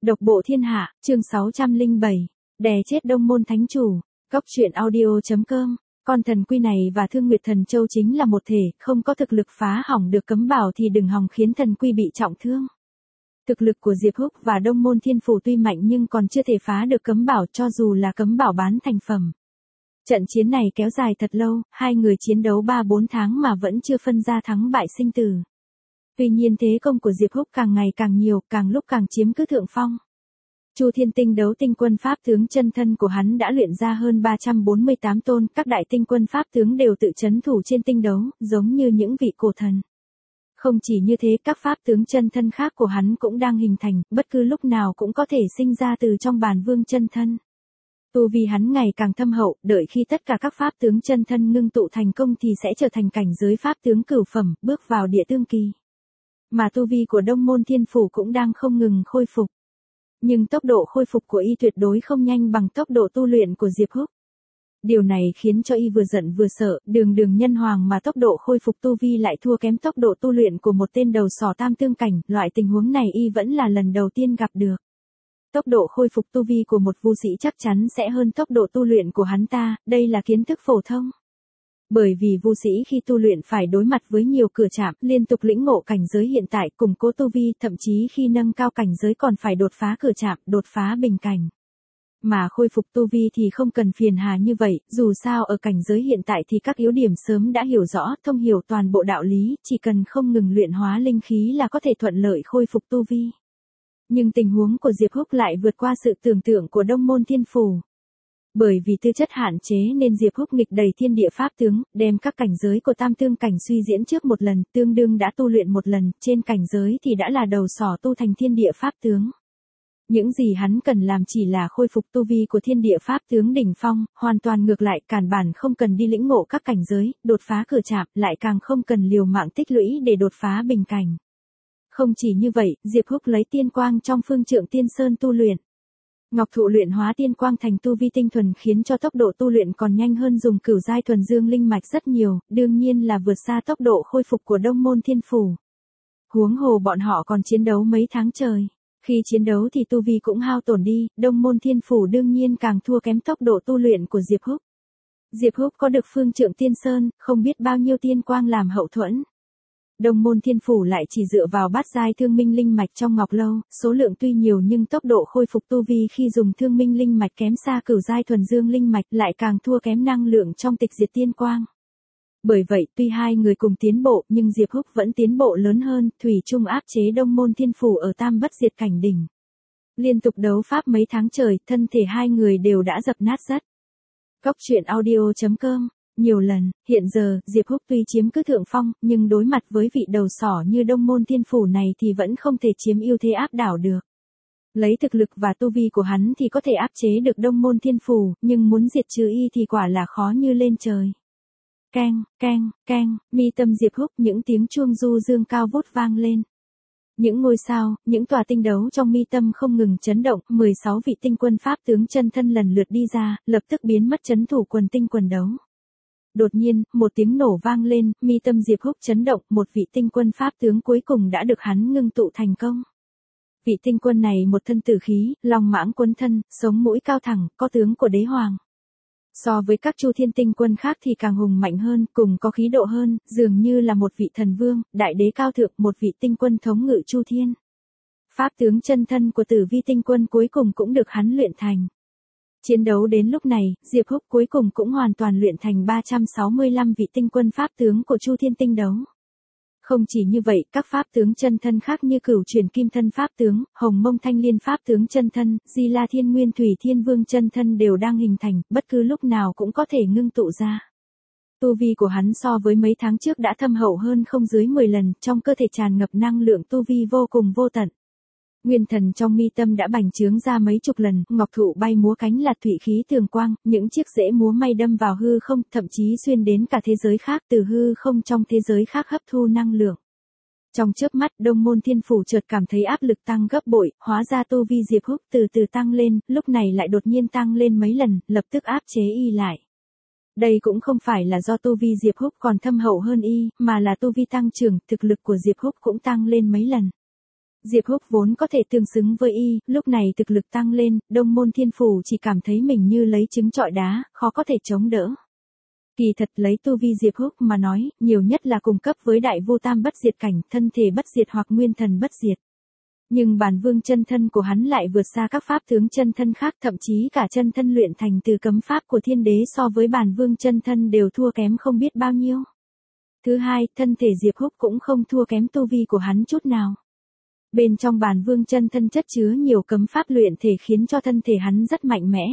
Độc bộ thiên hạ, chương 607. Đè chết Đông Môn Thánh Chủ. Cóc truyện audio.com. Con thần quy này và Thương Nguyệt Thần Châu chính là một thể, không có thực lực phá hỏng được cấm bảo thì đừng hòng khiến thần quy bị trọng thương. Thực lực của Diệp Húc và Đông Môn Thiên Phủ tuy mạnh nhưng còn chưa thể phá được cấm bảo cho dù là cấm bảo bán thành phẩm. Trận chiến này kéo dài thật lâu, hai người chiến đấu 3-4 tháng mà vẫn chưa phân ra thắng bại sinh tử. Tuy nhiên thế công của Diệp Húc càng ngày càng nhiều, càng lúc càng chiếm cứ thượng phong. Chu Thiên Tinh đấu tinh quân pháp tướng chân thân của hắn đã luyện ra hơn 348 tôn, các đại tinh quân pháp tướng đều tự trấn thủ trên tinh đấu, giống như những vị cổ thần. Không chỉ như thế, các pháp tướng chân thân khác của hắn cũng đang hình thành, bất cứ lúc nào cũng có thể sinh ra từ trong bản vương chân thân. Tu vi hắn ngày càng thâm hậu, đợi khi tất cả các pháp tướng chân thân ngưng tụ thành công thì sẽ trở thành cảnh giới pháp tướng cửu phẩm, bước vào địa tương kỳ. Mà tu vi của Đông Môn Thiên Phủ cũng đang không ngừng khôi phục. Nhưng tốc độ khôi phục của y tuyệt đối không nhanh bằng tốc độ tu luyện của Diệp Húc. Điều này khiến cho y vừa giận vừa sợ, đường nhân hoàng mà tốc độ khôi phục tu vi lại thua kém tốc độ tu luyện của một tên đầu sỏ tam tương cảnh, loại tình huống này y vẫn là lần đầu tiên gặp được. Tốc độ khôi phục tu vi của một vu sĩ chắc chắn sẽ hơn tốc độ tu luyện của hắn ta, đây là kiến thức phổ thông. Bởi vì vu sĩ khi tu luyện phải đối mặt với nhiều cửa trạm, liên tục lĩnh ngộ cảnh giới hiện tại, củng cố tu vi, thậm chí khi nâng cao cảnh giới còn phải đột phá cửa trạm, đột phá bình cảnh. Mà khôi phục tu vi thì không cần phiền hà như vậy, dù sao ở cảnh giới hiện tại thì các yếu điểm sớm đã hiểu rõ, thông hiểu toàn bộ đạo lý, chỉ cần không ngừng luyện hóa linh khí là có thể thuận lợi khôi phục tu vi. Nhưng tình huống của Diệp Húc lại vượt qua sự tưởng tượng của Đông Môn Thiên Phủ. Bởi vì tư chất hạn chế nên Diệp Húc nghịch đầy thiên địa pháp tướng, đem các cảnh giới của tam tương cảnh suy diễn trước một lần, tương đương đã tu luyện một lần, trên cảnh giới thì đã là đầu sỏ tu thành thiên địa pháp tướng. Những gì hắn cần làm chỉ là khôi phục tu vi của thiên địa pháp tướng đỉnh phong, hoàn toàn ngược lại, càn bản không cần đi lĩnh ngộ các cảnh giới, đột phá cửa trạm, lại càng không cần liều mạng tích lũy để đột phá bình cảnh. Không chỉ như vậy, Diệp Húc lấy tiên quang trong phương trượng tiên sơn tu luyện. Ngọc thụ luyện hóa tiên quang thành tu vi tinh thuần khiến cho tốc độ tu luyện còn nhanh hơn dùng cửu giai thuần dương linh mạch rất nhiều, đương nhiên là vượt xa tốc độ khôi phục của Đông Môn Thiên Phủ. Huống hồ bọn họ còn chiến đấu mấy tháng trời. Khi chiến đấu thì tu vi cũng hao tổn đi, Đông Môn Thiên Phủ đương nhiên càng thua kém tốc độ tu luyện của Diệp Húc. Diệp Húc có được phương trượng tiên sơn, không biết bao nhiêu tiên quang làm hậu thuẫn. Đông Môn Thiên Phủ lại chỉ dựa vào bát giai thương minh linh mạch trong ngọc lâu, số lượng tuy nhiều nhưng tốc độ khôi phục tu vi khi dùng thương minh linh mạch kém xa cửu giai thuần dương linh mạch, lại càng thua kém năng lượng trong tịch diệt tiên quang. Bởi vậy, tuy hai người cùng tiến bộ nhưng Diệp Húc vẫn tiến bộ lớn hơn, thủy chung áp chế Đông Môn Thiên Phủ ở tam bất diệt cảnh đỉnh. Liên tục đấu pháp mấy tháng trời, thân thể hai người đều đã dập nát rất. Cóc truyện audio.com. Nhiều lần, hiện giờ, Diệp Húc tuy chiếm cứ thượng phong, nhưng đối mặt với vị đầu sỏ như Đông Môn Thiên Phủ này thì vẫn không thể chiếm ưu thế áp đảo được. Lấy thực lực và tu vi của hắn thì có thể áp chế được Đông Môn Thiên Phủ, nhưng muốn diệt trừ y thì quả là khó như lên trời. Keng, keng, keng, mi tâm Diệp Húc những tiếng chuông du dương cao vút vang lên. Những ngôi sao, những tòa tinh đấu trong mi tâm không ngừng chấn động, 16 vị tinh quân pháp tướng chân thân lần lượt đi ra, lập tức biến mất trấn thủ quần tinh quần đấu. Đột nhiên, một tiếng nổ vang lên, mi tâm Diệp Húc chấn động, một vị tinh quân pháp tướng cuối cùng đã được hắn ngưng tụ thành công. Vị tinh quân này một thân tử khí, long mãng quấn thân, sống mũi cao thẳng, có tướng của đế hoàng. So với các Chu Thiên tinh quân khác thì càng hùng mạnh hơn, cùng có khí độ hơn, dường như là một vị thần vương, đại đế cao thượng, một vị tinh quân thống ngự Chu Thiên. Pháp tướng chân thân của Tử Vi tinh quân cuối cùng cũng được hắn luyện thành. Chiến đấu đến lúc này, Diệp Húc cuối cùng cũng hoàn toàn luyện thành 365 vị tinh quân pháp tướng của Chu Thiên tinh đấu. Không chỉ như vậy, các pháp tướng chân thân khác như Cửu Truyền Kim Thân pháp tướng, Hồng Mông Thanh Liên pháp tướng chân thân, Di La Thiên Nguyên Thủy Thiên Vương chân thân đều đang hình thành, bất cứ lúc nào cũng có thể ngưng tụ ra. Tu vi của hắn so với mấy tháng trước đã thâm hậu hơn không dưới 10 lần, trong cơ thể tràn ngập năng lượng tu vi vô cùng vô tận. Nguyên thần trong mi tâm đã bành trướng ra mấy chục lần, ngọc thụ bay múa cánh là thủy khí tường quang, những chiếc rễ múa may đâm vào hư không, thậm chí xuyên đến cả thế giới khác, từ hư không trong thế giới khác hấp thu năng lượng. Trong chớp mắt, Đông Môn Thiên Phủ chợt cảm thấy áp lực tăng gấp bội, hóa ra tu vi Diệp Húc từ từ tăng lên, lúc này lại đột nhiên tăng lên mấy lần, lập tức áp chế y lại. Đây cũng không phải là do tu vi Diệp Húc còn thâm hậu hơn y, mà là tu vi tăng trưởng, thực lực của Diệp Húc cũng tăng lên mấy lần. Diệp Húc vốn có thể tương xứng với y, lúc này thực lực tăng lên, Đông Môn Thiên Phủ chỉ cảm thấy mình như lấy trứng trọi đá, khó có thể chống đỡ. Kỳ thật lấy tu vi Diệp Húc mà nói, nhiều nhất là cùng cấp với đại vô tam bất diệt cảnh, thân thể bất diệt hoặc nguyên thần bất diệt. Nhưng bản vương chân thân của hắn lại vượt xa các pháp tướng chân thân khác, thậm chí cả chân thân luyện thành từ cấm pháp của thiên đế so với bản vương chân thân đều thua kém không biết bao nhiêu. Thứ hai, thân thể Diệp Húc cũng không thua kém tu vi của hắn chút nào. Bên trong bản vương chân thân chất chứa nhiều cấm pháp luyện thể khiến cho thân thể hắn rất mạnh mẽ.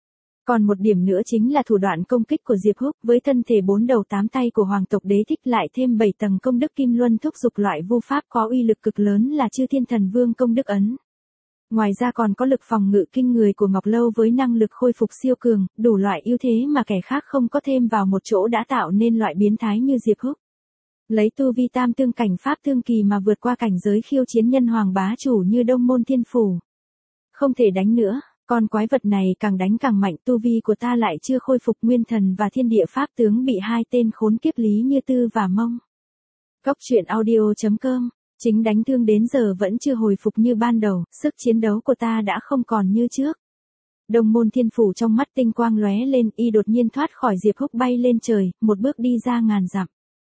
Còn một điểm nữa chính là thủ đoạn công kích của Diệp Húc với thân thể 4 đầu 8 tay của hoàng tộc đế thích lại thêm 7 tầng công đức kim luân thúc dục loại vu pháp có uy lực cực lớn là Chư Thiên Thần Vương công đức ấn. Ngoài ra còn có lực phòng ngự kinh người của Ngọc Lâu với năng lực khôi phục siêu cường, đủ loại ưu thế mà kẻ khác không có thêm vào một chỗ đã tạo nên loại biến thái như Diệp Húc. Lấy tu vi tam tương cảnh pháp tương kỳ mà vượt qua cảnh giới khiêu chiến nhân hoàng bá chủ như Đông Môn Thiên Phủ. Không thể đánh nữa. Con quái vật này càng đánh càng mạnh, tu vi của ta lại chưa khôi phục nguyên thần và thiên địa pháp tướng bị hai tên khốn kiếp Lý Như Tư và Mông. Cốc truyện audio.com, chính đánh thương đến giờ vẫn chưa hồi phục như ban đầu, sức chiến đấu của ta đã không còn như trước. Đông Môn Thiên Phủ trong mắt tinh quang lóe lên, y đột nhiên thoát khỏi Diệp Húc bay lên trời, một bước đi ra ngàn dặm.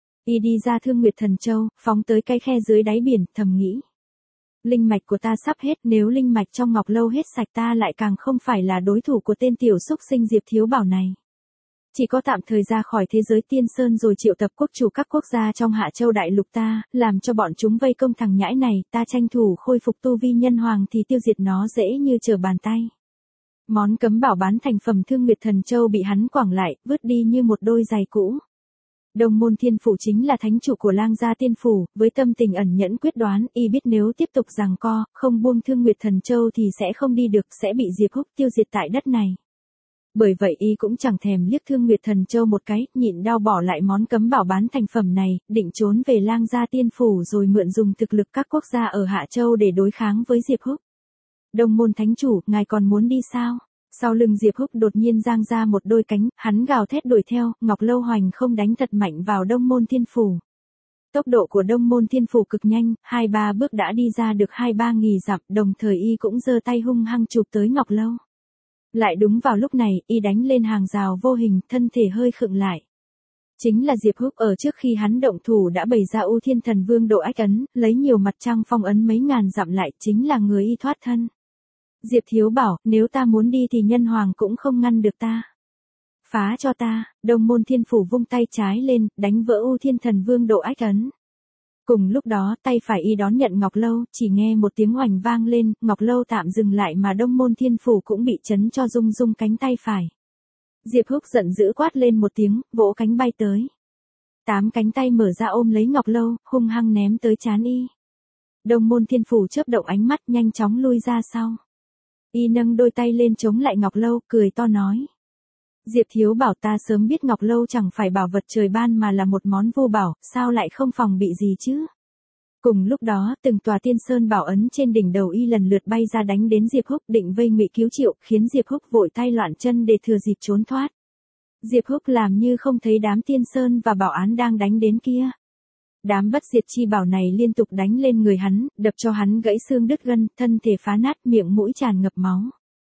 Y đi ra Thương Nguyệt Thần Châu, phóng tới cái khe dưới đáy biển, thầm nghĩ. Linh mạch của ta sắp hết, nếu linh mạch trong Ngọc Lâu hết sạch ta lại càng không phải là đối thủ của tên tiểu xúc sinh Diệp Thiếu Bảo này. Chỉ có tạm thời ra khỏi thế giới Tiên Sơn rồi triệu tập quốc chủ các quốc gia trong Hạ Châu Đại Lục ta, làm cho bọn chúng vây công thằng nhãi này, ta tranh thủ khôi phục tu vi nhân hoàng thì tiêu diệt nó dễ như trở bàn tay. Món cấm bảo bán thành phẩm Thương Nguyệt Thần Châu bị hắn quẳng lại, vứt đi như một đôi giày cũ. Đông Môn Thiên Phủ chính là thánh chủ của Lang Gia Tiên Phủ, với tâm tình ẩn nhẫn quyết đoán, y biết nếu tiếp tục giằng co, không buông Thương Nguyệt Thần Châu thì sẽ không đi được, sẽ bị Diệp Húc tiêu diệt tại đất này. Bởi vậy y cũng chẳng thèm liếc Thương Nguyệt Thần Châu một cái, nhịn đau bỏ lại món cấm bảo bán thành phẩm này, định trốn về Lang Gia Tiên Phủ rồi mượn dùng thực lực các quốc gia ở Hạ Châu để đối kháng với Diệp Húc. Đông Môn Thánh Chủ, ngài còn muốn đi sao? Sau lưng Diệp Húc đột nhiên giang ra một đôi cánh, hắn gào thét đuổi theo, Ngọc Lâu Hoành không đánh thật mạnh vào Đông Môn Thiên Phủ. Tốc độ của Đông Môn Thiên Phủ cực nhanh, 2-3 bước đã đi ra được 2-3 nghì dặm, đồng thời y cũng giơ tay hung hăng chụp tới Ngọc Lâu. Lại đúng vào lúc này, y đánh lên hàng rào vô hình, thân thể hơi khựng lại. Chính là Diệp Húc ở trước khi hắn động thủ đã bày ra U Thiên Thần Vương độ ách ấn, lấy nhiều mặt trăng phong ấn mấy ngàn dặm lại, chính là người y thoát thân. Diệp Thiếu Bảo, nếu ta muốn đi thì nhân hoàng cũng không ngăn được ta. Phá cho ta, Đông Môn Thiên Phủ vung tay trái lên, đánh vỡ U Thiên Thần Vương độ ách ấn. Cùng lúc đó, tay phải y đón nhận Ngọc Lâu, chỉ nghe một tiếng oành vang lên, Ngọc Lâu tạm dừng lại mà Đông Môn Thiên Phủ cũng bị chấn cho rung rung cánh tay phải. Diệp Húc giận dữ quát lên một tiếng, vỗ cánh bay tới. 8 cánh tay mở ra ôm lấy Ngọc Lâu, hung hăng ném tới trán y. Đông Môn Thiên Phủ chớp động ánh mắt nhanh chóng lui ra sau. Y nâng đôi tay lên chống lại Ngọc Lâu, cười to nói. Diệp Thiếu Bảo, ta sớm biết Ngọc Lâu chẳng phải bảo vật trời ban mà là một món vô bảo, sao lại không phòng bị gì chứ? Cùng lúc đó, từng tòa tiên sơn bảo ấn trên đỉnh đầu y lần lượt bay ra đánh đến Diệp Húc, định vây ngụy cứu triệu, khiến Diệp Húc vội tay loạn chân để thừa dịp trốn thoát. Diệp Húc làm như không thấy đám tiên sơn và bảo án đang đánh đến kia. Đám bất diệt chi bảo này liên tục đánh lên người hắn, đập cho hắn gãy xương đứt gân, thân thể phá nát, miệng mũi tràn ngập máu.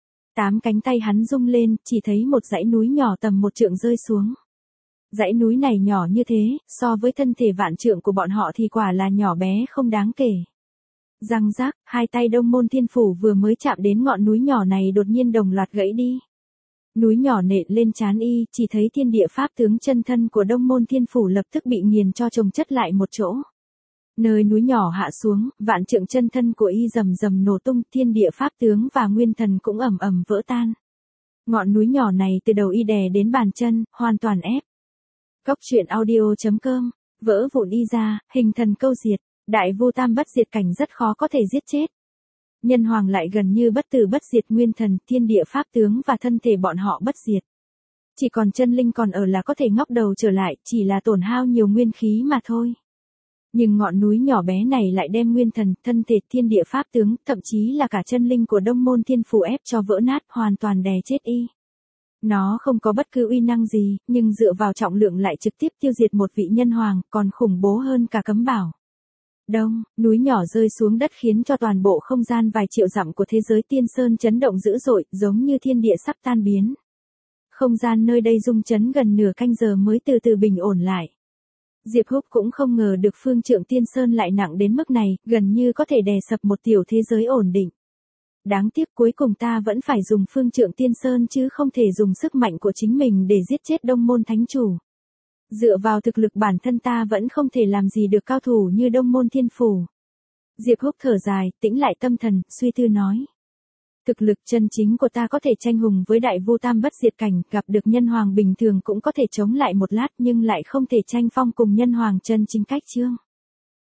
8 cánh tay hắn rung lên, chỉ thấy một dãy núi nhỏ tầm 1 trượng rơi xuống. Dãy núi này nhỏ như thế, so với thân thể vạn trượng của bọn họ thì quả là nhỏ bé không đáng kể. Răng rác, hai tay Đông Môn Thiên Phủ vừa mới chạm đến ngọn núi nhỏ này đột nhiên đồng loạt gãy đi. Núi nhỏ nện lên trán y, chỉ thấy thiên địa pháp tướng chân thân của Đông Môn Thiên Phủ lập tức bị nghiền cho chồng chất lại một chỗ. Nơi núi nhỏ hạ xuống, vạn trượng chân thân của y rầm rầm nổ tung, thiên địa pháp tướng và nguyên thần cũng ầm ầm vỡ tan. Ngọn núi nhỏ này từ đầu y đè đến bàn chân, hoàn toàn ép. Cốc truyện audio.com, vỡ vụn y ra, hình thần câu diệt, đại vô tam bất diệt cảnh rất khó có thể giết chết. Nhân hoàng lại gần như bất tử bất diệt, nguyên thần, thiên địa pháp tướng và thân thể bọn họ bất diệt. Chỉ còn chân linh còn ở là có thể ngóc đầu trở lại, chỉ là tổn hao nhiều nguyên khí mà thôi. Nhưng ngọn núi nhỏ bé này lại đem nguyên thần, thân thể, thiên địa pháp tướng, thậm chí là cả chân linh của Đông Môn Thiên Phủ ép cho vỡ nát, hoàn toàn đè chết y. Nó không có bất cứ uy năng gì, nhưng dựa vào trọng lượng lại trực tiếp tiêu diệt một vị nhân hoàng, còn khủng bố hơn cả cấm bảo. Đông, núi nhỏ rơi xuống đất khiến cho toàn bộ không gian vài triệu dặm của thế giới Tiên Sơn chấn động dữ dội, giống như thiên địa sắp tan biến. Không gian nơi đây rung chấn gần nửa canh giờ mới từ từ bình ổn lại. Diệp Húc cũng không ngờ được phương trượng Tiên Sơn lại nặng đến mức này, gần như có thể đè sập một tiểu thế giới ổn định. Đáng tiếc cuối cùng ta vẫn phải dùng phương trượng Tiên Sơn chứ không thể dùng sức mạnh của chính mình để giết chết Đông Môn Thánh Chủ. Dựa vào thực lực bản thân ta vẫn không thể làm gì được cao thủ như Đông Môn Thiên Phủ. Diệp Húc thở dài, tĩnh lại tâm thần, suy tư nói. Thực lực chân chính của ta có thể tranh hùng với đại vô tam bất diệt cảnh, gặp được nhân hoàng bình thường cũng có thể chống lại một lát nhưng lại không thể tranh phong cùng nhân hoàng chân chính cách chương.